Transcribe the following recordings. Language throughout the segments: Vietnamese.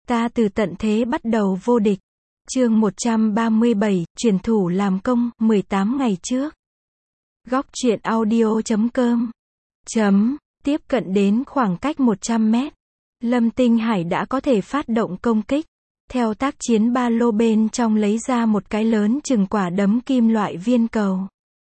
Ta từ tận thế bắt đầu vô địch. Chương 137, chuyển thủ làm công, 18 ngày trước. Góc truyện audio.com. Tiếp cận đến khoảng cách 100 mét. Lâm Tinh Hải đã có thể phát động công kích. Theo tác chiến ba lô bên trong lấy ra một cái lớn chừng quả đấm kim loại viên cầu.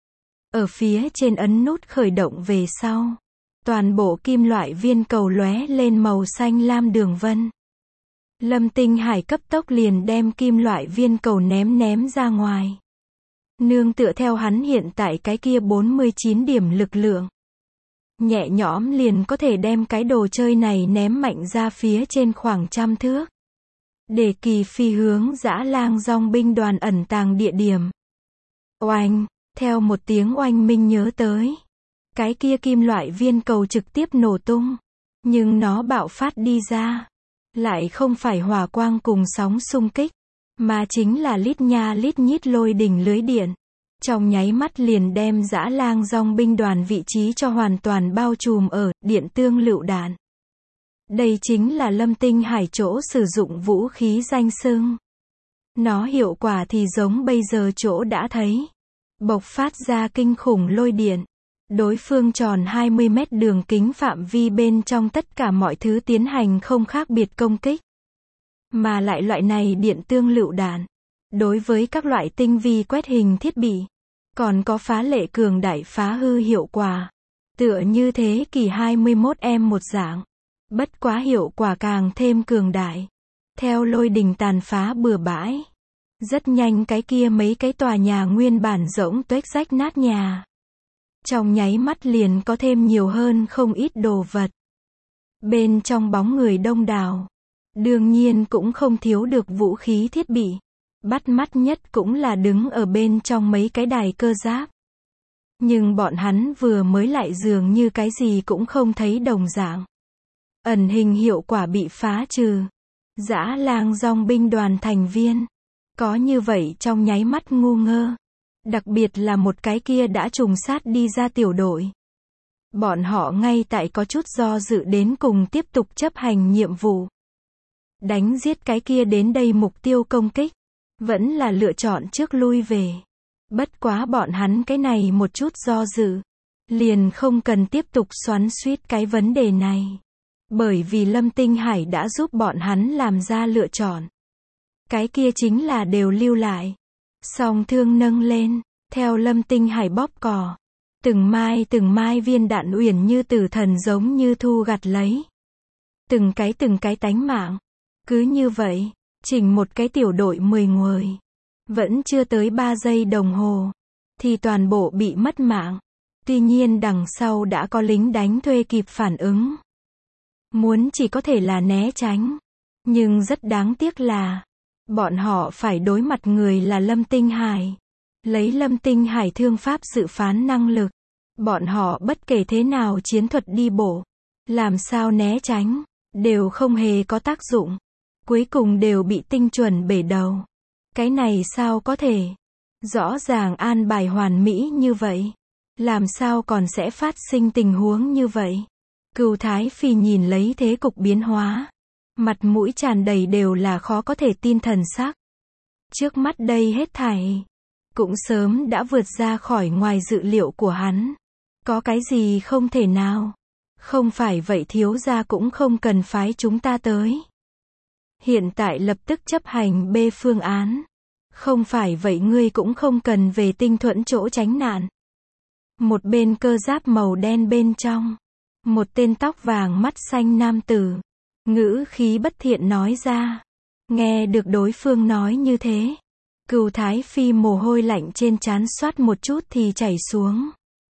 Ở phía trên ấn nút khởi động về sau. Toàn bộ kim loại viên cầu lóe lên màu xanh lam đường vân. Lâm Tinh Hải cấp tốc liền đem kim loại viên cầu ném ra ngoài. Nương tựa theo hắn hiện tại cái kia 49 điểm lực lượng. Nhẹ nhõm liền có thể đem cái đồ chơi này ném mạnh ra phía trên khoảng 100 thước. Để kỳ phi hướng dã lang dòng binh đoàn ẩn tàng địa điểm. Oanh, theo một tiếng oanh minh nhớ tới. Cái kia kim loại viên cầu trực tiếp nổ tung. Nhưng nó bạo phát đi ra. Lại không phải hỏa quang cùng sóng xung kích. Mà chính là lít nha lít nhít lôi đỉnh lưới điện. Trong nháy mắt liền đem dã lang dòng binh đoàn vị trí cho hoàn toàn bao trùm ở điện tương lựu đạn. Đây chính là Lâm Tinh Hải chỗ sử dụng vũ khí danh xưng. Nó hiệu quả thì giống bây giờ chỗ đã thấy. Bộc phát ra kinh khủng lôi điện. Đối phương tròn 20 mét đường kính phạm vi bên trong tất cả mọi thứ tiến hành không khác biệt công kích. Mà lại loại này điện tương lựu đạn. Đối với các loại tinh vi quét hình thiết bị. Còn có phá lệ cường đại phá hư hiệu quả. Tựa như thế kỷ 21M một dạng. Bất quá hiệu quả càng thêm cường đại. Theo lôi đình tàn phá bừa bãi. Rất nhanh cái kia mấy cái tòa nhà nguyên bản rỗng tuếch rách nát nhà. Trong nháy mắt liền có thêm nhiều hơn không ít đồ vật. Bên trong bóng người đông đảo. Đương nhiên cũng không thiếu được vũ khí thiết bị. Bắt mắt nhất cũng là đứng ở bên trong mấy cái đài cơ giáp. Nhưng bọn hắn vừa mới lại dường như cái gì cũng không thấy đồng dạng. Ẩn hình hiệu quả bị phá trừ. Dã lang dòng binh đoàn thành viên. Có như vậy trong nháy mắt ngu ngơ. Đặc biệt là một cái kia đã trùng sát đi ra tiểu đội. Bọn họ ngay tại có chút do dự đến cùng tiếp tục chấp hành nhiệm vụ. Đánh giết cái kia đến đây mục tiêu công kích. Vẫn là lựa chọn trước lui về. Bất quá bọn hắn cái này một chút do dự. Liền không cần tiếp tục xoắn xuýt cái vấn đề này. Bởi vì Lâm Tinh Hải đã giúp bọn hắn làm ra lựa chọn. Cái kia chính là đều lưu lại. Song thương nâng lên. Theo Lâm Tinh Hải bóp cò. Từng mai viên đạn uyển như tử thần giống như thu gặt lấy. Từng cái tánh mạng. Cứ như vậy. Chỉnh một cái tiểu đội 10 người. Vẫn chưa tới 3 giây đồng hồ. Thì toàn bộ bị mất mạng. Tuy nhiên đằng sau đã có lính đánh thuê kịp phản ứng. Muốn chỉ có thể là né tránh. Nhưng rất đáng tiếc là. Bọn họ phải đối mặt người là Lâm Tinh Hải. Lấy Lâm Tinh Hải thương pháp dự phán năng lực. Bọn họ bất kể thế nào chiến thuật đi bổ. Làm sao né tránh. Đều không hề có tác dụng. Cuối cùng đều bị tinh chuẩn bể đầu. Cái này sao có thể? Rõ ràng an bài hoàn mỹ như vậy. Làm sao còn sẽ phát sinh tình huống như vậy? Cửu Thái Phi nhìn lấy thế cục biến hóa. Mặt mũi tràn đầy đều là khó có thể tin thần sắc. Trước mắt đây hết thảy. Cũng sớm đã vượt ra khỏi ngoài dự liệu của hắn. Có cái gì không thể nào? Không phải vậy thiếu gia cũng không cần phái chúng ta tới. Hiện tại lập tức chấp hành B phương án. Không phải vậy ngươi cũng không cần về Tinh Thuẫn chỗ tránh nạn. Một bên cơ giáp màu đen bên trong. Một tên tóc vàng mắt xanh nam tử. Ngữ khí bất thiện nói ra. Nghe được đối phương nói như thế. Cửu Thái Phi mồ hôi lạnh trên trán xoát một chút thì chảy xuống.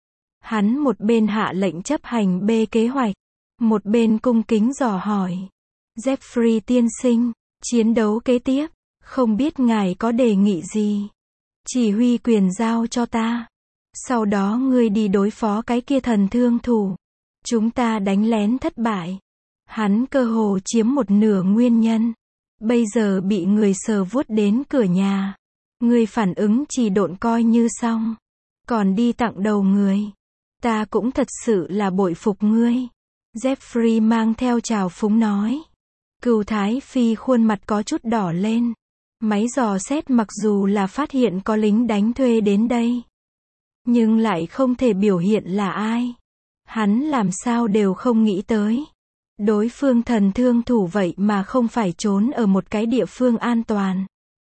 Hắn một bên hạ lệnh chấp hành B kế hoạch. Một bên cung kính dò hỏi. Jeffrey tiên sinh, chiến đấu kế tiếp, không biết ngài có đề nghị gì? Chỉ huy quyền giao cho ta. Sau đó ngươi đi đối phó cái kia thần thương thủ. Chúng ta đánh lén thất bại. Hắn cơ hồ chiếm một nửa nguyên nhân. Bây giờ bị người sờ vuốt đến cửa nhà. Ngươi phản ứng chỉ độn coi như xong. Còn đi tặng đầu người. Ta cũng thật sự là bội phục ngươi. Jeffrey mang theo trào phúng nói. Cửu Thái Phi khuôn mặt có chút đỏ lên. Máy dò xét mặc dù là phát hiện có lính đánh thuê đến đây, nhưng lại không thể biểu hiện là ai. Hắn làm sao đều không nghĩ tới. Đối phương thần thương thủ vậy mà không phải trốn ở một cái địa phương an toàn,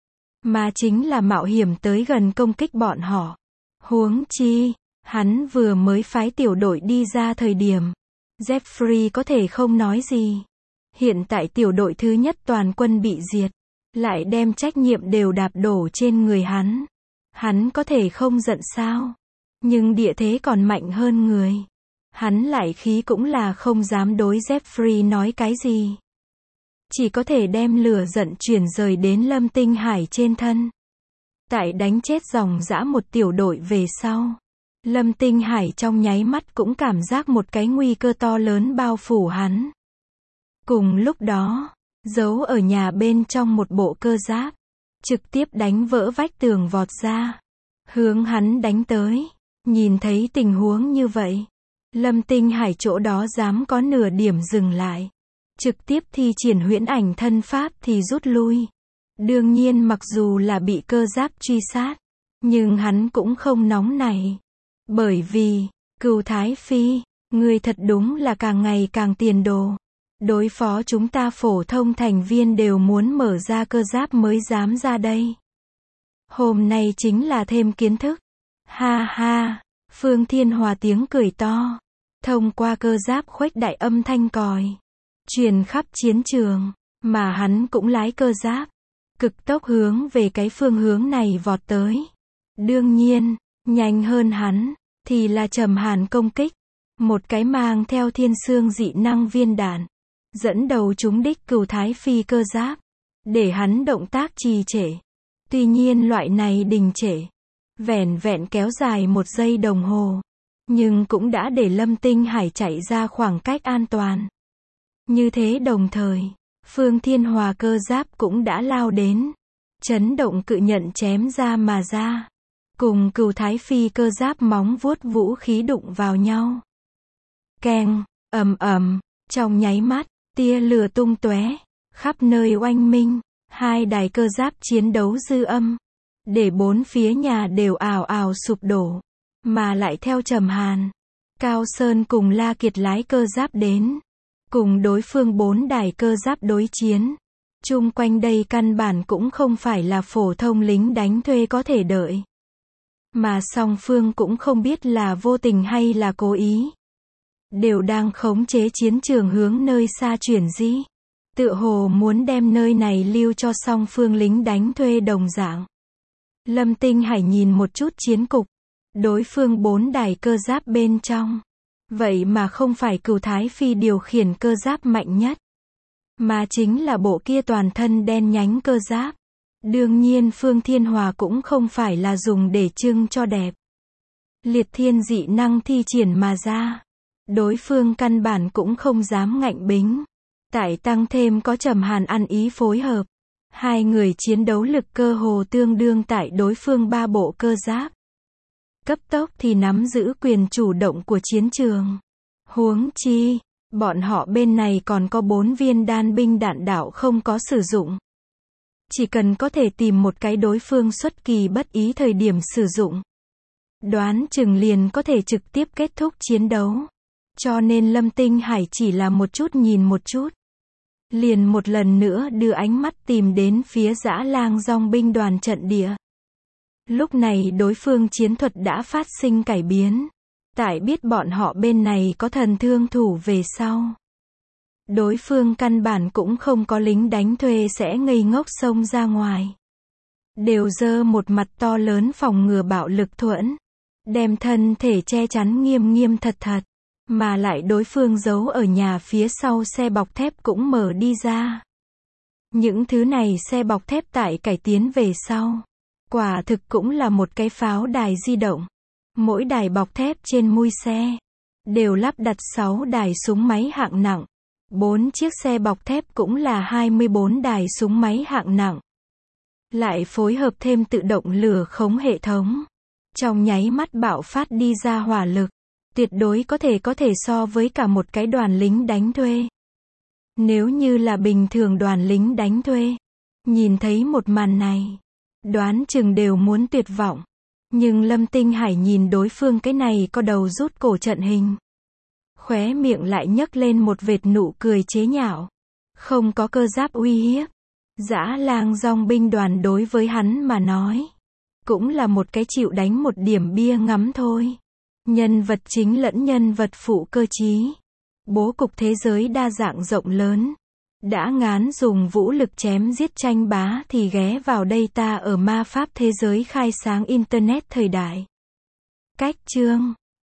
mà chính là mạo hiểm tới gần công kích bọn họ. Huống chi, hắn vừa mới phái tiểu đội đi ra thời điểm, Jeffrey có thể không nói gì. Hiện tại tiểu đội thứ nhất toàn quân bị diệt, lại đem trách nhiệm đều đạp đổ trên người hắn. Hắn có thể không giận sao? Nhưng địa thế còn mạnh hơn người. Hắn lại khí cũng là không dám đối Jeffrey nói cái gì. Chỉ có thể đem lửa giận chuyển rời đến Lâm Tinh Hải trên thân. Tại đánh chết dòng dã một tiểu đội về sau, Lâm Tinh Hải trong nháy mắt cũng cảm giác một cái nguy cơ to lớn bao phủ hắn. Cùng lúc đó, giấu ở nhà bên trong một bộ cơ giáp, trực tiếp đánh vỡ vách tường vọt ra, hướng hắn đánh tới. Nhìn thấy tình huống như vậy, Lâm Tinh Hải chỗ đó dám có nửa điểm dừng lại. Trực tiếp thi triển huyễn ảnh thân pháp thì rút lui. Đương nhiên mặc dù là bị cơ giáp truy sát, nhưng hắn cũng không nóng nảy. Bởi vì, Cửu Thái Phi, người thật đúng là càng ngày càng tiền đồ. Đối phó chúng ta phổ thông thành viên đều muốn mở ra cơ giáp mới dám ra đây. Hôm nay chính là thêm kiến thức. Ha ha, Phương Thiên Hòa tiếng cười to. Thông qua cơ giáp khuếch đại âm thanh còi, truyền khắp chiến trường, mà hắn cũng lái cơ giáp, cực tốc hướng về cái phương hướng này vọt tới. Đương nhiên, nhanh hơn hắn, thì là Trầm Hàn công kích. Một cái mang theo thiên xương dị năng viên đạn, dẫn đầu trúng đích Cửu Thái Phi cơ giáp, để hắn động tác trì trệ. Tuy nhiên loại này đình trệ, vẻn vẹn kéo dài 1 giây đồng hồ, nhưng cũng đã để Lâm Tinh Hải chạy ra khoảng cách an toàn. Như thế đồng thời, Phương Thiên Hòa cơ giáp cũng đã lao đến. Chấn động cự nhận chém ra mà ra. Cùng Cửu Thái Phi cơ giáp móng vuốt vũ khí đụng vào nhau. Keng, ầm ầm, trong nháy mắt, tia lửa tung tóe, khắp nơi oanh minh. Hai đài cơ giáp chiến đấu dư âm, để bốn phía nhà đều ào ào sụp đổ. Mà lại theo Trầm Hàn, Cao Sơn cùng La Kiệt lái cơ giáp đến, cùng đối phương 4 đài cơ giáp đối chiến. Chung quanh đây căn bản cũng không phải là phổ thông lính đánh thuê có thể đợi. Mà song phương cũng không biết là vô tình hay là cố ý. Đều đang khống chế chiến trường hướng nơi xa chuyển di. Tựa hồ muốn đem nơi này lưu cho song phương lính đánh thuê đồng dạng. Lâm Tinh Hải nhìn một chút chiến cục. Đối phương 4 đài cơ giáp bên trong. Vậy mà không phải Cửu Thái Phi điều khiển cơ giáp mạnh nhất, mà chính là bộ kia toàn thân đen nhánh cơ giáp. Đương nhiên Phương Thiên Hòa cũng không phải là dùng để trưng cho đẹp. Liệt thiên dị năng thi triển mà ra. Đối phương căn bản cũng không dám ngạnh bính. Tại tăng thêm có Trầm Hàn ăn ý phối hợp. Hai người chiến đấu lực cơ hồ tương đương tại đối phương 3 bộ cơ giáp. Cấp tốc thì nắm giữ quyền chủ động của chiến trường. Huống chi, bọn họ bên này còn có 4 viên đan binh đạn đạo không có sử dụng. Chỉ cần có thể tìm một cái đối phương xuất kỳ bất ý thời điểm sử dụng, đoán chừng liền có thể trực tiếp kết thúc chiến đấu. Cho nên Lâm Tinh Hải chỉ là một chút nhìn một chút, liền một lần nữa đưa ánh mắt tìm đến phía Dã Lang Dòng binh đoàn trận địa. Lúc này đối phương chiến thuật đã phát sinh cải biến. Tại biết bọn họ bên này có thần thương thủ về sau, đối phương căn bản cũng không có lính đánh thuê sẽ ngây ngốc xông ra ngoài. Đều giơ một mặt to lớn phòng ngừa bạo lực thuẫn, đem thân thể che chắn nghiêm nghiêm thật thật. Mà lại đối phương giấu ở nhà phía sau xe bọc thép cũng mở đi ra. Những thứ này xe bọc thép tại cải tiến về sau, quả thực cũng là một cái pháo đài di động. Mỗi đài bọc thép trên mui xe đều lắp đặt 6 đài súng máy hạng nặng. 4 chiếc xe bọc thép cũng là 24 đài súng máy hạng nặng. Lại phối hợp thêm tự động lửa khống hệ thống. Trong nháy mắt bạo phát đi ra hỏa lực, tuyệt đối có thể so với cả một cái đoàn lính đánh thuê. Nếu như là bình thường đoàn lính đánh thuê, nhìn thấy một màn này, đoán chừng đều muốn tuyệt vọng. Nhưng Lâm Tinh Hải nhìn đối phương cái này có đầu rút cổ trận hình. Khóe miệng lại nhấc lên một vệt nụ cười chế nhạo. Không có cơ giáp uy hiếp. Dã lang dòng binh đoàn đối với hắn mà nói. Cũng là một cái chịu đánh một điểm bia ngắm thôi. Nhân vật chính lẫn nhân vật phụ cơ trí. Bố cục thế giới đa dạng rộng lớn. Đã ngán dùng vũ lực chém giết tranh bá thì ghé vào đây ta ở ma pháp thế giới khai sáng Internet thời đại. Cách chương